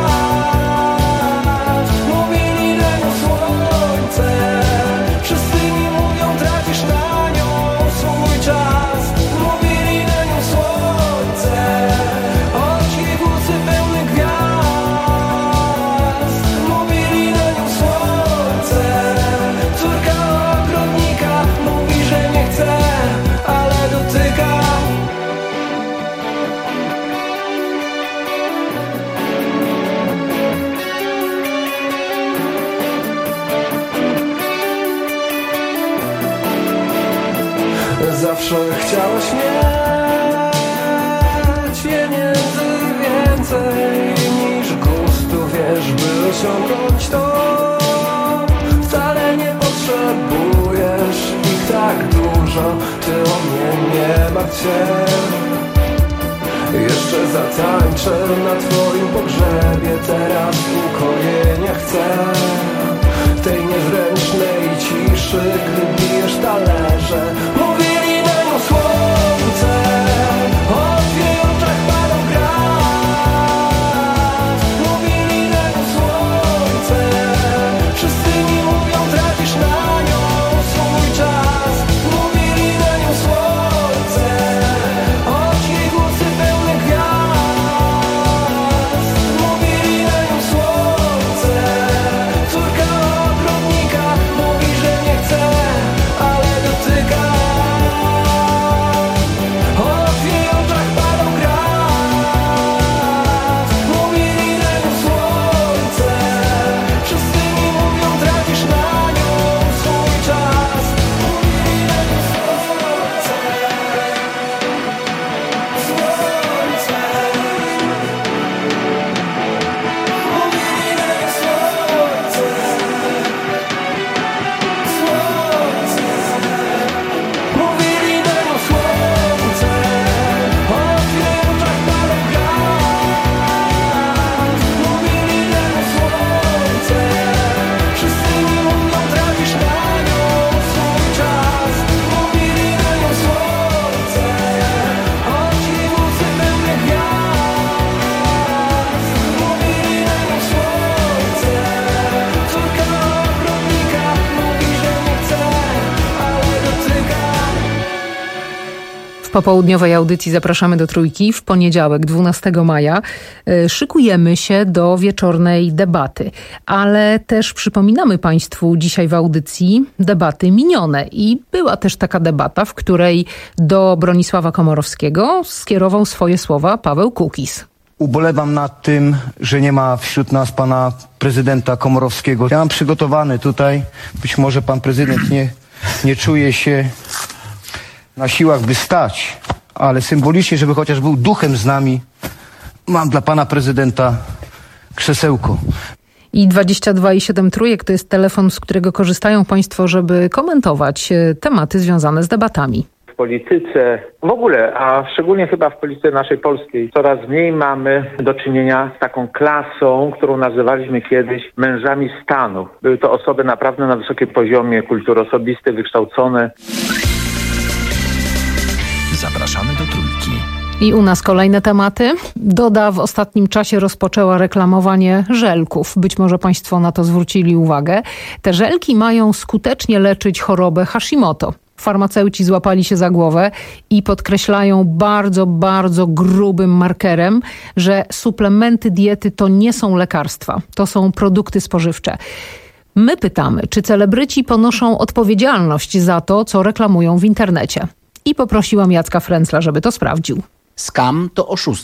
gwiazd. Mówili nam słońce, wszyscy mi mówią, tracisz na nią swój czas. Mówili na nią słońce, oczy i włosy pełne gwiazd. Mówili na nią słońce, córka ogrodnika mówi, że nie chce, ale dotyka. Zawsze chciałaś mieć pieniędzy więcej niż gustu, wiesz, by osiągnąć to. Wcale nie potrzebujesz ich tak dużo, ty o mnie nie martw się. Jeszcze zatańczę na twoim pogrzebie, teraz ukojenia chcę. Tej niezręcznej ciszy, gdy bijesz talerze. Mówili na nią słońce, o twych oczach parą gwiazd. Mówili na nią słońce, wszyscy mi mówią, tracisz na nią swój czas. Mówili na nią słońce, oczy i włosy pełne gwiazd. Mówili na nią słońce, córka ogrodnika mówi, że nie chce, ale dotyka. O twych oczach parą gwiazd. Mówili na nią słońce, wszyscy mi mówią, tracisz na nią swój czas. Mówili na nią słońce, słońce. Mówili na nią słońce, słońce. Mówili na nią słońce, o twych oczach parą gwiazd. Mówili na nią słońce, wszyscy mi mówią, tracisz na nią swój czas. Mówili na nią słońce, oczy i włosy pełne gwiazd. Mówili na nią słońce, córka ogrodnika mówi, że nie chce, ale dotyka. W popołudniowej audycji zapraszamy do Trójki w poniedziałek, dwunastego maja. Y, Szykujemy się do wieczornej debaty, ale też przypominamy Państwu dzisiaj w audycji debaty minione. I była też taka debata, w której do Bronisława Komorowskiego skierował swoje słowa Paweł Kukiz. Ubolewam nad tym, że nie ma wśród nas pana prezydenta Komorowskiego. Ja mam przygotowany tutaj, być może pan prezydent nie, nie czuje się na siłach, by stać, ale symbolicznie, żeby chociaż był duchem z nami, mam dla pana prezydenta krzesełko. I dwadzieścia dwa i siedem trójek to jest telefon, z którego korzystają Państwo, żeby komentować e, tematy związane z debatami. W polityce w ogóle, a szczególnie chyba w polityce naszej polskiej, coraz mniej mamy do czynienia z taką klasą, którą nazywaliśmy kiedyś mężami stanu. Były to osoby naprawdę na wysokim poziomie kultury osobistej, wykształcone. Zapraszamy do Trójki. I u nas kolejne tematy. Doda w ostatnim czasie rozpoczęła reklamowanie żelków. Być może Państwo na to zwrócili uwagę. Te żelki mają skutecznie leczyć chorobę Hashimoto. Farmaceuci złapali się za głowę i podkreślają bardzo, bardzo grubym markerem, że suplementy diety to nie są lekarstwa. To są produkty spożywcze. My pytamy, czy celebryci ponoszą odpowiedzialność za to, co reklamują w internecie. I poprosiłam Jacka Fręcla, żeby to sprawdził. Skam to oszustwo.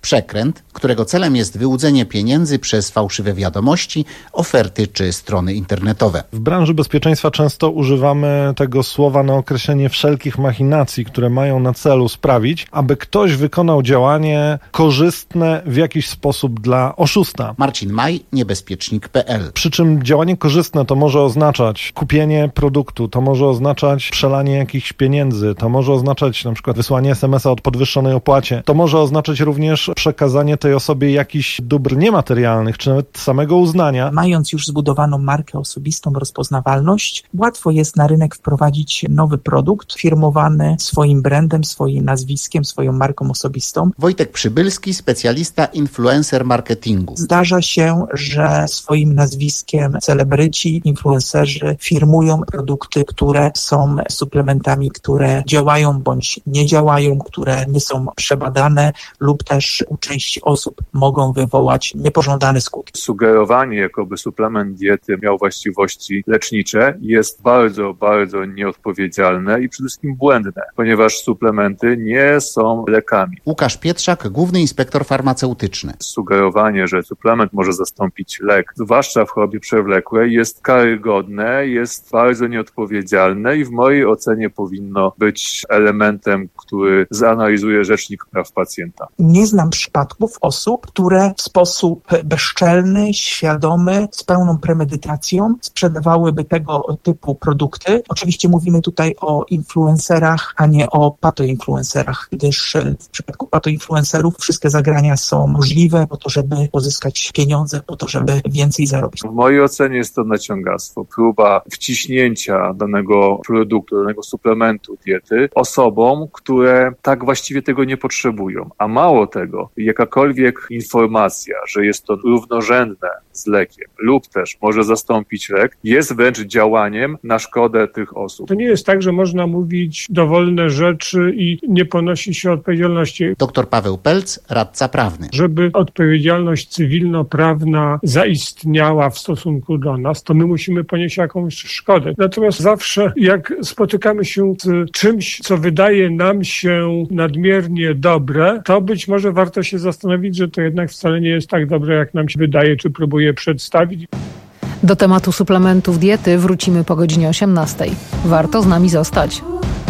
Przekręt, którego celem jest wyłudzenie pieniędzy przez fałszywe wiadomości, oferty czy strony internetowe. W branży bezpieczeństwa często używamy tego słowa na określenie wszelkich machinacji, które mają na celu sprawić, aby ktoś wykonał działanie korzystne w jakiś sposób dla oszusta. Marcin Maj, niebezpiecznik kropka pe el. Przy czym działanie korzystne to może oznaczać kupienie produktu, to może oznaczać przelanie jakichś pieniędzy, to może oznaczać na przykład wysłanie es em es a o podwyższonej opłacie, to może oznaczać również przekazanie tej osobie jakichś dóbr niematerialnych, czy nawet samego uznania. Mając już zbudowaną markę osobistą, rozpoznawalność, łatwo jest na rynek wprowadzić nowy produkt firmowany swoim brandem, swoim nazwiskiem, swoją marką osobistą. Wojtek Przybylski, specjalista influencer marketingu. Zdarza się, że swoim nazwiskiem celebryci, influencerzy firmują produkty, które są suplementami, które działają bądź nie działają, które nie są przebadane lub też u części osób mogą wywołać niepożądane skutki. Sugerowanie, jakoby suplement diety miał właściwości lecznicze, jest bardzo, bardzo nieodpowiedzialne i przede wszystkim błędne, ponieważ suplementy nie są lekami. Łukasz Pietrzak, główny inspektor farmaceutyczny. Sugerowanie, że suplement może zastąpić lek, zwłaszcza w chorobie przewlekłej, jest karygodne, jest bardzo nieodpowiedzialne i w mojej ocenie powinno być elementem, który zanalizuje Rzecznik Praw Pacjenta. Nie znam przypadków osób, które w sposób bezczelny, świadomy, z pełną premedytacją sprzedawałyby tego typu produkty. Oczywiście mówimy tutaj o influencerach, a nie o patoinfluencerach, gdyż w przypadku patoinfluencerów wszystkie zagrania są możliwe po to, żeby pozyskać pieniądze, po to, żeby więcej zarobić. W mojej ocenie jest to naciągastwo, próba wciśnięcia danego produktu, danego suplementu diety osobom, które tak właściwie tego nie potrzebują. A mało tego, jakakolwiek informacja, że jest to równorzędne z lekiem lub też może zastąpić lek, jest wręcz działaniem na szkodę tych osób. To nie jest tak, że można mówić dowolne rzeczy i nie ponosi się odpowiedzialności. Doktor Paweł Pelc, radca prawny. Żeby odpowiedzialność cywilnoprawna zaistniała w stosunku do nas, to my musimy ponieść jakąś szkodę. Natomiast zawsze jak spotykamy się z czymś, co wydaje nam się nadmiernie dobre, to być może warto się zastanowić, że to jednak wcale nie jest tak dobre, jak nam się wydaje, czy próbuje przedstawić. Do tematu suplementów diety wrócimy po godzinie osiemnastej. Warto z nami zostać.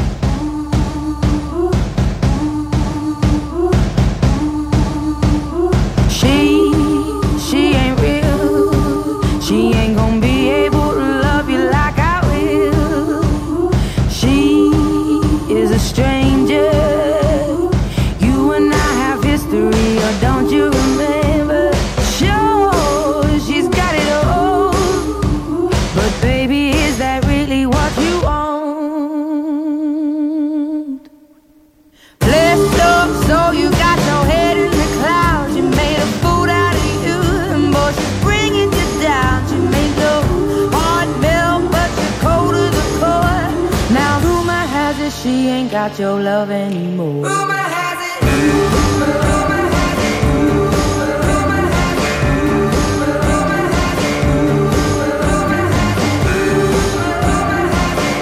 She ain't got your love anymore. Rumor has it. Rumor has it. Rumor has it. Rumor has it. Rumor has it. Rumor has it.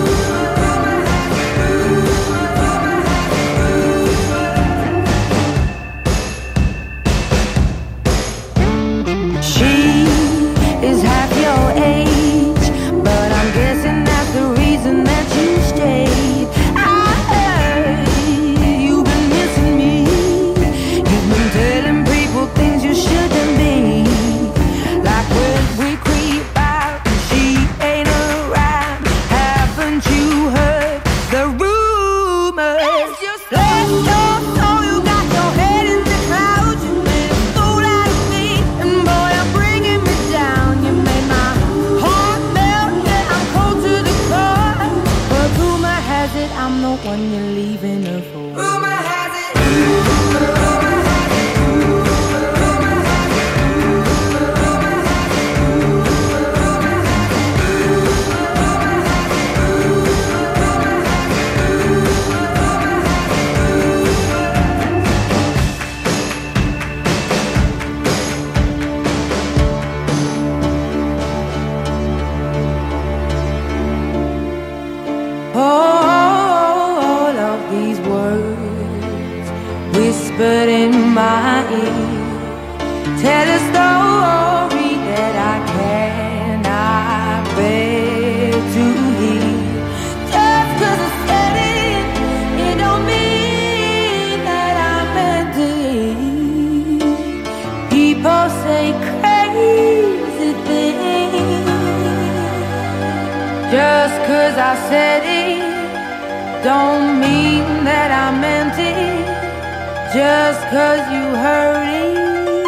Rumor has it. She is half your age, but I'm guessing that's the reason that you stayed. I heard you've been missing me. hear. Tell a story that I cannot bear to hear. Just 'cause I said it, it don't mean that I meant it. People say crazy things. Just 'cause I said it, don't mean that I meant it. Just 'cause you heard it.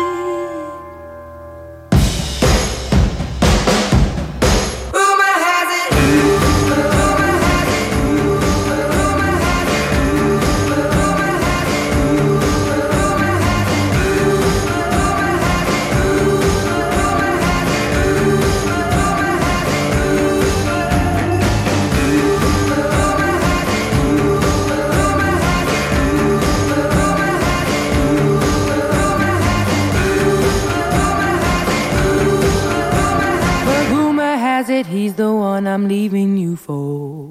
He's the one I'm leaving you for.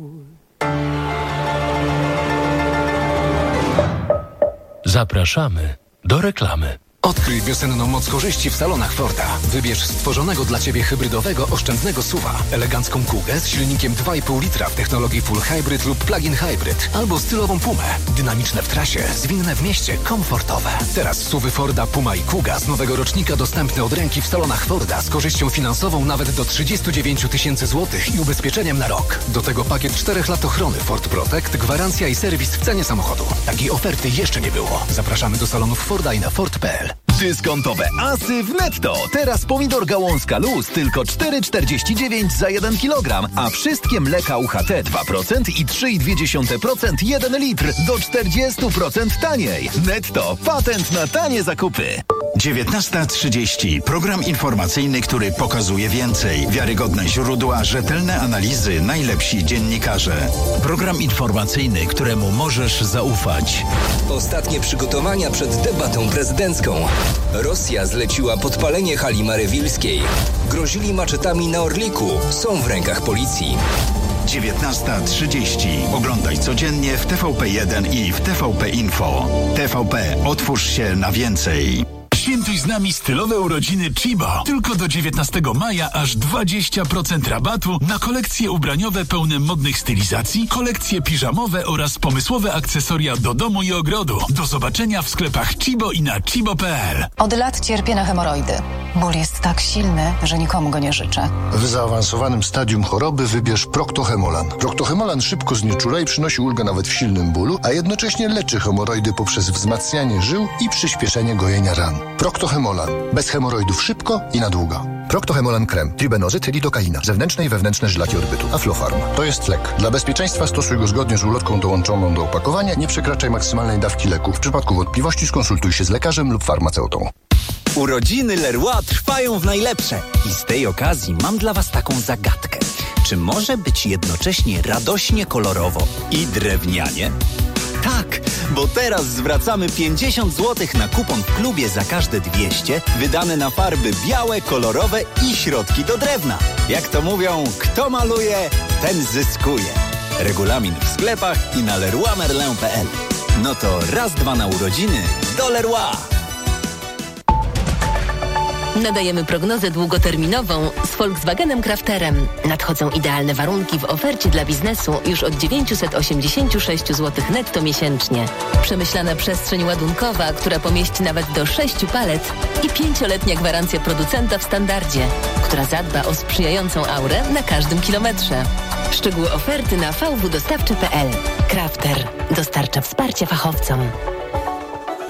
Zapraszamy do reklamy. Odkryj wiosenną moc korzyści w salonach Forda. Wybierz stworzonego dla Ciebie hybrydowego, oszczędnego S U V-a, elegancką Kugę z silnikiem dwa i pół litra w technologii Full Hybrid lub Plug-in Hybrid, albo stylową Pumę. Dynamiczne w trasie, zwinne w mieście, komfortowe. Teraz S U V-y Forda Puma i Kuga z nowego rocznika dostępne od ręki w salonach Forda z korzyścią finansową nawet do trzydzieści dziewięć tysięcy złotych i ubezpieczeniem na rok. Do tego pakiet czterech lat ochrony Ford Protect, gwarancja i serwis w cenie samochodu. Takiej oferty jeszcze nie było. Zapraszamy do salonów Forda i na Ford kropka p l. Dyskontowe asy w Netto. Teraz pomidor gałązka luz tylko cztery czterdzieści dziewięć za jeden kilogram, a wszystkie mleka U H T dwa procent i trzy i dwie dziesiąte procent jeden litr do czterdzieści procent taniej. Netto. Patent na tanie zakupy. dziewiętnasta trzydzieści. Program informacyjny, który pokazuje więcej. Wiarygodne źródła, rzetelne analizy, najlepsi dziennikarze. Program informacyjny, któremu możesz zaufać. Ostatnie przygotowania przed debatą prezydencką. Rosja zleciła podpalenie hali marywilskiej. Grozili maczetami na Orliku. Są w rękach policji. dziewiętnasta trzydzieści. Oglądaj codziennie w T V P jeden i w T V P Info. T V P. Otwórz się na więcej. Świętuj z nami stylowe urodziny Chibo. Tylko do dziewiętnastego maja aż dwadzieścia procent rabatu na kolekcje ubraniowe pełne modnych stylizacji, kolekcje piżamowe oraz pomysłowe akcesoria do domu i ogrodu. Do zobaczenia w sklepach Chibo i na chibo kropka p l. Od lat cierpię na hemoroidy. Ból jest tak silny, że nikomu go nie życzę. W zaawansowanym stadium choroby wybierz Proctohemolan. Proctohemolan szybko znieczula i przynosi ulgę nawet w silnym bólu, a jednocześnie leczy hemoroidy poprzez wzmacnianie żył i przyspieszenie gojenia ran. Proctohemolan. Bez hemoroidów szybko i na długo. Proctohemolan krem. Tribenozyt, lidokaina. Zewnętrzne i wewnętrzne żylaki odbytu. Aflofarm. To jest lek. Dla bezpieczeństwa stosuj go zgodnie z ulotką dołączoną do opakowania. Nie przekraczaj maksymalnej dawki leku. W przypadku wątpliwości skonsultuj się z lekarzem lub farmaceutą. Urodziny Leroy trwają w najlepsze. I z tej okazji mam dla Was taką zagadkę. Czy może być jednocześnie radośnie kolorowo i drewnianie? Tak, bo teraz zwracamy pięćdziesiąt złotych na kupon w klubie za każde dwieście, wydane na farby białe, kolorowe i środki do drewna. Jak to mówią, kto maluje, ten zyskuje. Regulamin w sklepach i na leroy merlin kropka p l. No to raz, dwa na urodziny do Leroy. Nadajemy prognozę długoterminową z Volkswagenem Crafterem. Nadchodzą idealne warunki w ofercie dla biznesu już od dziewięćset osiemdziesiąt sześć złotych netto miesięcznie. Przemyślana przestrzeń ładunkowa, która pomieści nawet do sześciu palet i pięcioletnia gwarancja producenta w standardzie, która zadba o sprzyjającą aurę na każdym kilometrze. Szczegóły oferty na v w dostawczy kropka p l. Crafter dostarcza wsparcia fachowcom.